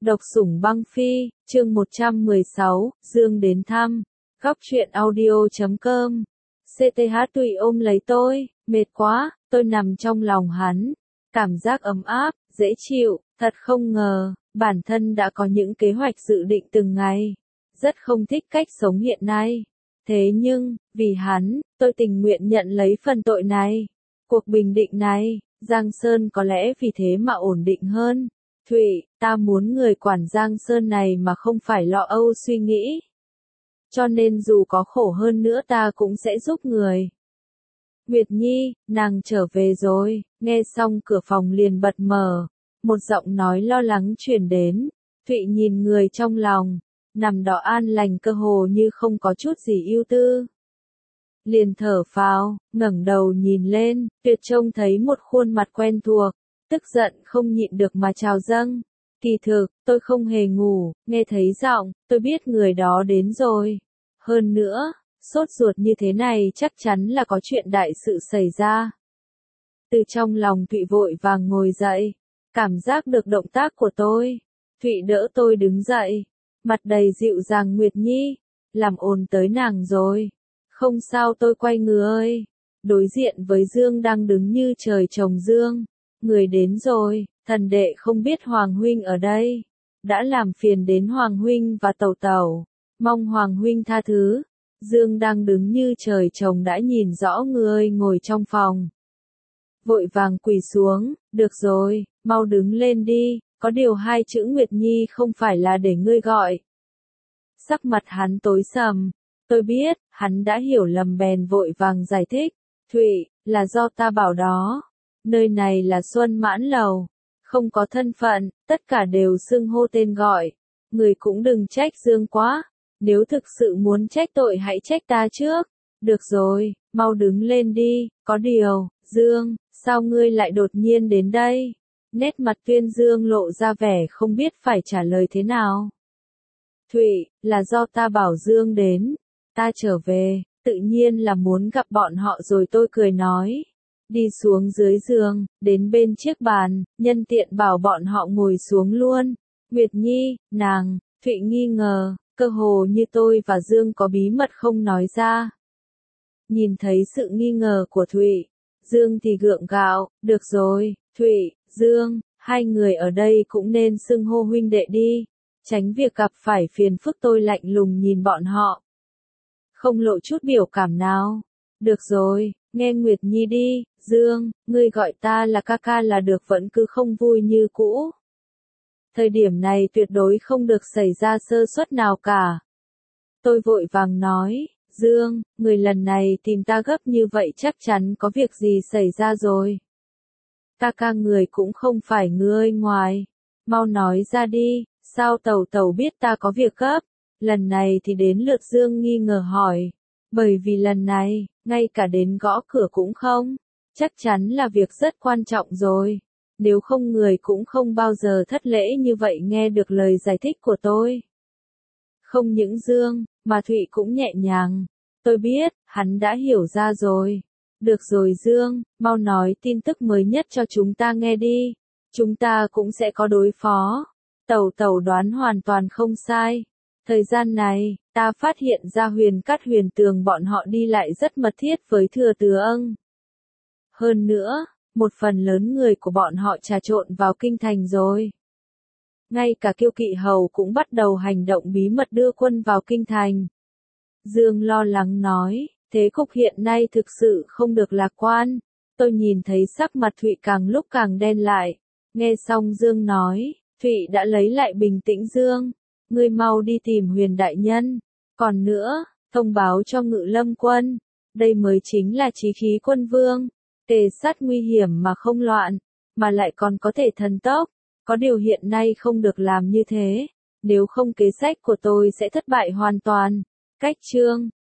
Độc sủng băng phi, chương 116, Dương đến thăm. Góc truyện audio.com. CTH tùy ôm lấy tôi, mệt quá, tôi nằm trong lòng hắn. Cảm giác ấm áp, dễ chịu, thật không ngờ, bản thân đã có những kế hoạch dự định từng ngày. Rất không thích cách sống hiện nay. Thế nhưng, vì hắn, tôi tình nguyện nhận lấy phần tội này. Cuộc bình định này, Giang Sơn có lẽ vì thế mà ổn định hơn. Thụy, ta muốn người quản Giang Sơn này mà không phải lo âu suy nghĩ. Cho nên dù có khổ hơn nữa ta cũng sẽ giúp người. Nguyệt Nhi, nàng trở về rồi, nghe xong cửa phòng liền bật mở. Một giọng nói lo lắng truyền đến. Thụy nhìn người trong lòng, nằm đó an lành cơ hồ như không có chút gì ưu tư. Liền thở phào, ngẩng đầu nhìn lên, tuyệt trông thấy một khuôn mặt quen thuộc. Tức giận không nhịn được mà trào dâng. Kỳ thực, tôi không hề ngủ, nghe thấy giọng, tôi biết người đó đến rồi. Hơn nữa, sốt ruột như thế này chắc chắn là có chuyện đại sự xảy ra. Từ trong lòng Thụy vội vàng ngồi dậy, cảm giác được động tác của tôi. Thụy đỡ tôi đứng dậy, mặt đầy dịu dàng. Nguyệt Nhi, làm ồn tới nàng rồi. Không sao, tôi quay người, đối diện với Dương đang đứng như trời trồng Dương. Người đến rồi, thần đệ không biết Hoàng huynh ở đây. Đã làm phiền đến Hoàng huynh và tẩu tẩu. Mong Hoàng huynh tha thứ. Dương đang đứng như trời trồng đã nhìn rõ người ngồi trong phòng. Vội vàng quỳ xuống, được rồi, mau đứng lên đi, có điều hai chữ Nguyệt Nhi không phải là để ngươi gọi. Sắc mặt hắn tối sầm, tôi biết, hắn đã hiểu lầm bèn vội vàng giải thích. Thụy, là do ta bảo đó. Nơi này là Xuân Mãn Lầu, không có thân phận, tất cả đều xưng hô tên gọi. Người cũng đừng trách Dương quá, nếu thực sự muốn trách tội hãy trách ta trước. Được rồi, mau đứng lên đi, có điều, Dương, sao ngươi lại đột nhiên đến đây? Nét mặt Tuyên Dương lộ ra vẻ không biết phải trả lời thế nào. Thụy, là do ta bảo Dương đến, ta trở về, tự nhiên là muốn gặp bọn họ rồi. Tôi cười nói. Đi xuống dưới giường, đến bên chiếc bàn, nhân tiện bảo bọn họ ngồi xuống luôn. Nguyệt Nhi, nàng, Thụy nghi ngờ, cơ hồ như tôi và Dương có bí mật không nói ra. Nhìn thấy sự nghi ngờ của Thụy, Dương thì gượng gạo, được rồi, Thụy, Dương, hai người ở đây cũng nên xưng hô huynh đệ đi, tránh việc gặp phải phiền phức. Tôi lạnh lùng nhìn bọn họ, không lộ chút biểu cảm nào. Được rồi, nghe Nguyệt Nhi đi, Dương, ngươi gọi ta là ca ca là được, vẫn cứ không vui như cũ. Thời điểm này tuyệt đối không được xảy ra sơ suất nào cả. Tôi vội vàng nói, Dương, người lần này tìm ta gấp như vậy chắc chắn có việc gì xảy ra rồi. Ca ca, người cũng không phải người ngoài. Mau nói ra đi, sao tẩu tẩu biết ta có việc gấp? Lần này thì đến lượt Dương nghi ngờ hỏi. Bởi vì lần này, ngay cả đến gõ cửa cũng không. Chắc chắn là việc rất quan trọng rồi. Nếu không người cũng không bao giờ thất lễ như vậy nghe được lời giải thích của tôi. Không những Dương, mà Thụy cũng nhẹ nhàng. Tôi biết, hắn đã hiểu ra rồi. Được rồi Dương, mau nói tin tức mới nhất cho chúng ta nghe đi. Chúng ta cũng sẽ có đối phó. Tẩu tẩu đoán hoàn toàn không sai. Thời gian này, ta phát hiện ra Huyền Cát Huyền Tường bọn họ đi lại rất mật thiết với Thừa Tướng. Hơn nữa, một phần lớn người của bọn họ trà trộn vào kinh thành rồi. Ngay cả Kiêu Kỵ Hầu cũng bắt đầu hành động bí mật đưa quân vào kinh thành. Dương lo lắng nói, thế cục hiện nay thực sự không được lạc quan. Tôi nhìn thấy sắc mặt Thụy càng lúc càng đen lại. Nghe xong Dương nói, Thụy đã lấy lại bình tĩnh. Dương, ngươi mau đi tìm Huyền đại nhân. Còn nữa, thông báo cho Ngự Lâm quân. Đây mới chính là chí khí quân vương. Tề sát nguy hiểm mà không loạn, mà lại còn có thể thần tốc. Có điều hiện nay không được làm như thế. Nếu không kế sách của tôi sẽ thất bại hoàn toàn. Cách chương